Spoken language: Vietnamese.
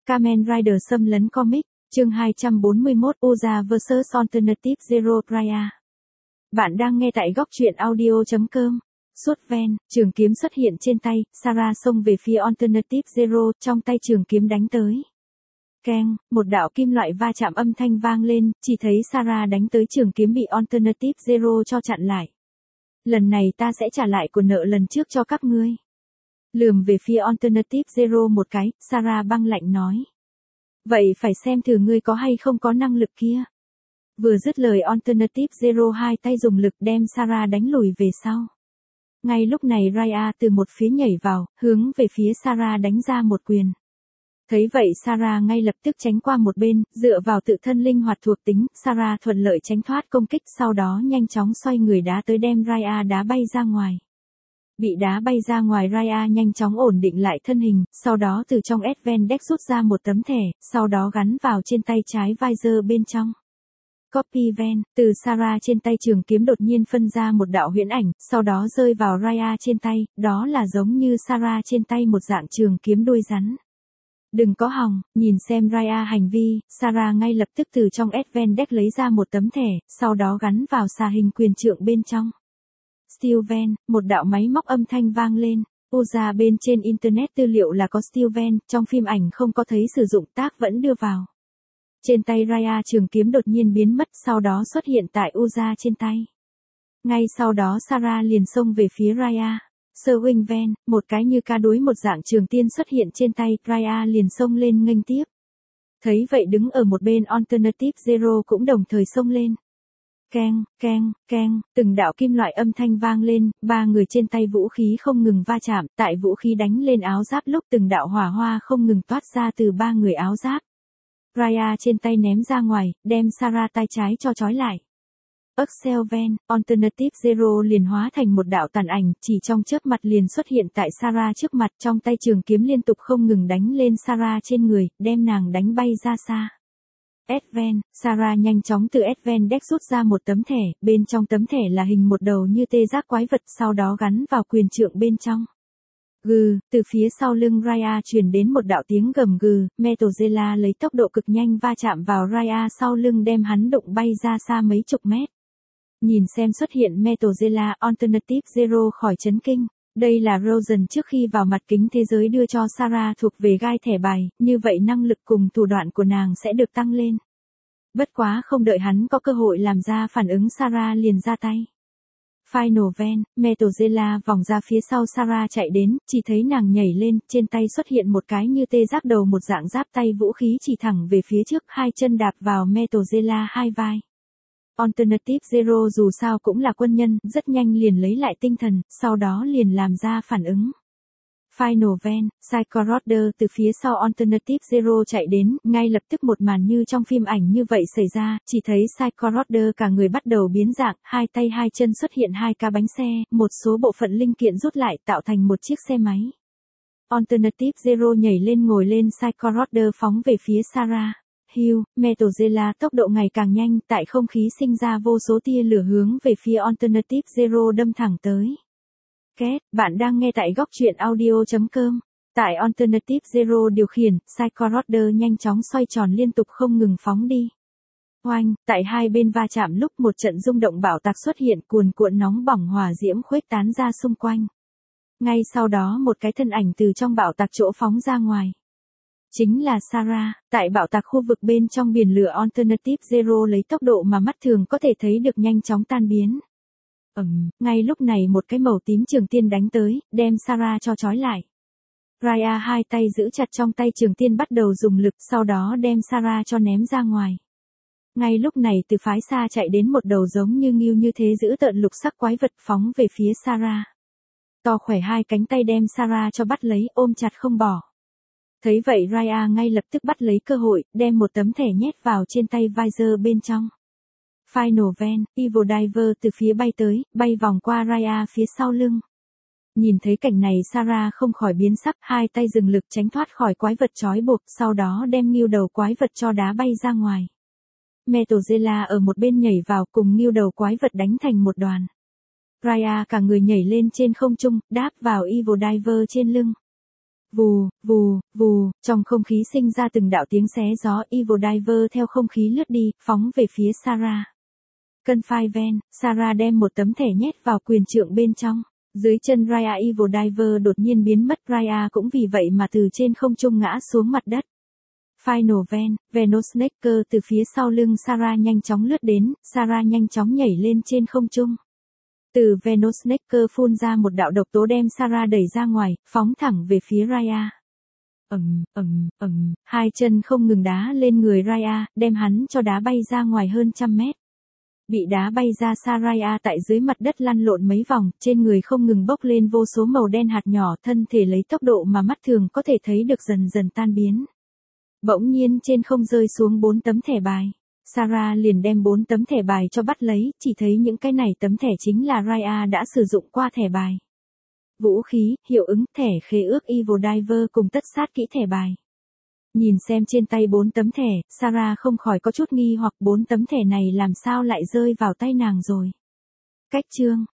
Kamen Rider xâm lấn comic, chương 241 Uza vs Alternative Zero Raya. Bạn đang nghe tại góc truyện audio.com. Suốt ven, trường kiếm xuất hiện trên tay, Sarah xông về phía Alternative Zero, trong tay trường kiếm đánh tới. Keng, một đạo kim loại va chạm âm thanh vang lên, chỉ thấy Sarah đánh tới trường kiếm bị Alternative Zero cho chặn lại. Lần này ta sẽ trả lại của nợ lần trước cho các ngươi. Lườm về phía Alternative Zero một cái, Sarah băng lạnh nói. Vậy phải xem thử ngươi có hay không có năng lực kia. Vừa dứt lời Alternative Zero hai tay dùng lực đem Sarah đánh lùi về sau. Ngay lúc này Raya từ một phía nhảy vào, hướng về phía Sarah đánh ra một quyền. Thấy vậy Sarah ngay lập tức tránh qua một bên, dựa vào tự thân linh hoạt thuộc tính, Sarah thuận lợi tránh thoát công kích, sau đó nhanh chóng xoay người đá tới đem Raya đá bay ra ngoài. Bị đá bay ra ngoài Raya nhanh chóng ổn định lại thân hình, sau đó từ trong Advent Deck rút ra một tấm thẻ, sau đó gắn vào trên tay trái visor bên trong. Copy Ven, từ Sarah trên tay trường kiếm đột nhiên phân ra một đạo huyễn ảnh, sau đó rơi vào Raya trên tay, đó là giống như Sarah trên tay một dạng trường kiếm đuôi rắn. Đừng có hòng, nhìn xem Raya hành vi, Sarah ngay lập tức từ trong Advent Deck lấy ra một tấm thẻ, sau đó gắn vào xà hình quyền trượng bên trong. Steel Van, một đạo máy móc âm thanh vang lên. Uza bên trên Internet tư liệu là có Steel Van, trong phim ảnh không có thấy sử dụng tác vẫn đưa vào. Trên tay Raya trường kiếm đột nhiên biến mất, sau đó xuất hiện tại Uza trên tay. Ngay sau đó Sarah liền xông về phía Raya. Swing Van, một cái như cá đuối một dạng trường tiên xuất hiện trên tay, Raya liền xông lên nghênh tiếp. Thấy vậy đứng ở một bên Alternative Zero cũng đồng thời xông lên. Keng, keng, keng, từng đạo kim loại âm thanh vang lên, ba người trên tay vũ khí không ngừng va chạm, tại vũ khí đánh lên áo giáp lúc từng đạo hỏa hoa không ngừng toát ra từ ba người áo giáp. Raya trên tay ném ra ngoài, đem Sarah tay trái cho trói lại. Axel Van, Alternative Zero liền hóa thành một đạo tàn ảnh, chỉ trong chớp mặt liền xuất hiện tại Sarah trước mặt, trong tay trường kiếm liên tục không ngừng đánh lên Sarah trên người, đem nàng đánh bay ra xa. Advent, Sarah nhanh chóng từ Advent Deck rút ra một tấm thẻ, bên trong tấm thẻ là hình một đầu như tê giác quái vật, sau đó gắn vào quyền trượng bên trong. Gừ, từ phía sau lưng Raya truyền đến một đạo tiếng gầm gừ, Metozilla lấy tốc độ cực nhanh va chạm vào Raya sau lưng đem hắn đụng bay ra xa mấy chục mét. Nhìn xem xuất hiện Metozilla, Alternative Zero khỏi chấn kinh. Đây là Rosen trước khi vào mặt kính thế giới đưa cho Sarah thuộc về gai thẻ bài, như vậy năng lực cùng thủ đoạn của nàng sẽ được tăng lên. Bất quá không đợi hắn có cơ hội làm ra phản ứng Sarah liền ra tay. Final Van, Metozilla vòng ra phía sau Sarah chạy đến, chỉ thấy nàng nhảy lên, trên tay xuất hiện một cái như tê giác đầu một dạng giáp tay vũ khí chỉ thẳng về phía trước, hai chân đạp vào Metozilla hai vai. Alternative Zero dù sao cũng là quân nhân, rất nhanh liền lấy lại tinh thần, sau đó liền làm ra phản ứng. Final Van, Psycho Rodder từ phía sau Alternative Zero chạy đến, ngay lập tức một màn như trong phim ảnh như vậy xảy ra, chỉ thấy Psycho Rodder cả người bắt đầu biến dạng, hai tay hai chân xuất hiện hai ca bánh xe, một số bộ phận linh kiện rút lại tạo thành một chiếc xe máy. Alternative Zero nhảy lên ngồi lên Psycho Rodder phóng về phía Sarah. Hugh, Metozilla tốc độ ngày càng nhanh, tại không khí sinh ra vô số tia lửa hướng về phía Alternative Zero đâm thẳng tới. Kết, bạn đang nghe tại góc truyện audio.com. Tại Alternative Zero điều khiển, Psycho Rodder nhanh chóng xoay tròn liên tục không ngừng phóng đi. Oanh, tại hai bên va chạm lúc một trận rung động bạo tạc xuất hiện, cuồn cuộn nóng bỏng hỏa diễm khuếch tán ra xung quanh. Ngay sau đó một cái thân ảnh từ trong bạo tạc chỗ phóng ra ngoài. Chính là Sarah, tại bạo tạc khu vực bên trong biển lửa Alternative Zero lấy tốc độ mà mắt thường có thể thấy được nhanh chóng tan biến. Ngay lúc này một cái màu tím trường tiên đánh tới, đem Sarah cho trói lại. Raya hai tay giữ chặt trong tay trường tiên bắt đầu dùng lực, sau đó đem Sarah cho ném ra ngoài. Ngay lúc này từ phái xa chạy đến một đầu giống như ngưu như thế giữ tợn lục sắc quái vật phóng về phía Sarah. To khỏe hai cánh tay đem Sarah cho bắt lấy, ôm chặt không bỏ. Thấy vậy Raya ngay lập tức bắt lấy cơ hội, đem một tấm thẻ nhét vào trên tay visor bên trong. Final Van, Evil Diver từ phía bay tới, bay vòng qua Raya phía sau lưng. Nhìn thấy cảnh này Sarah không khỏi biến sắc, hai tay dừng lực tránh thoát khỏi quái vật trói buộc, sau đó đem ngưu đầu quái vật cho đá bay ra ngoài. Metozilla ở một bên nhảy vào cùng ngưu đầu quái vật đánh thành một đoàn. Raya cả người nhảy lên trên không trung, đáp vào Evil Diver trên lưng. Vù, vù, vù, trong không khí sinh ra từng đạo tiếng xé gió. Evil Diver theo không khí lướt đi, phóng về phía Sarah. Cân phai ven, Sarah đem một tấm thẻ nhét vào quyền trượng bên trong. Dưới chân Raya, Evil Diver đột nhiên biến mất. Raya cũng vì vậy mà từ trên không trung ngã xuống mặt đất. Final Ven, Venosnaker từ phía sau lưng Sarah nhanh chóng lướt đến. Sarah nhanh chóng nhảy lên trên không trung. Từ Venosnaker phun ra một đạo độc tố đem Sarah đẩy ra ngoài, phóng thẳng về phía Raya. Hai chân không ngừng đá lên người Raya, đem hắn cho đá bay ra ngoài hơn 100 mét. Bị đá bay ra xa, Raya tại dưới mặt đất lăn lộn mấy vòng, trên người không ngừng bốc lên vô số màu đen hạt nhỏ, thân thể lấy tốc độ mà mắt thường có thể thấy được dần dần tan biến. Bỗng nhiên trên không rơi xuống 4 tấm thẻ bài. Sarah liền đem 4 tấm thẻ bài cho bắt lấy, chỉ thấy những cái này tấm thẻ chính là Raya đã sử dụng qua thẻ bài. Vũ khí, hiệu ứng, thẻ khế ước Evil Diver cùng tất sát kỹ thẻ bài. Nhìn xem trên tay 4 tấm thẻ, Sarah không khỏi có chút nghi hoặc 4 tấm thẻ này làm sao lại rơi vào tay nàng rồi. Cách chương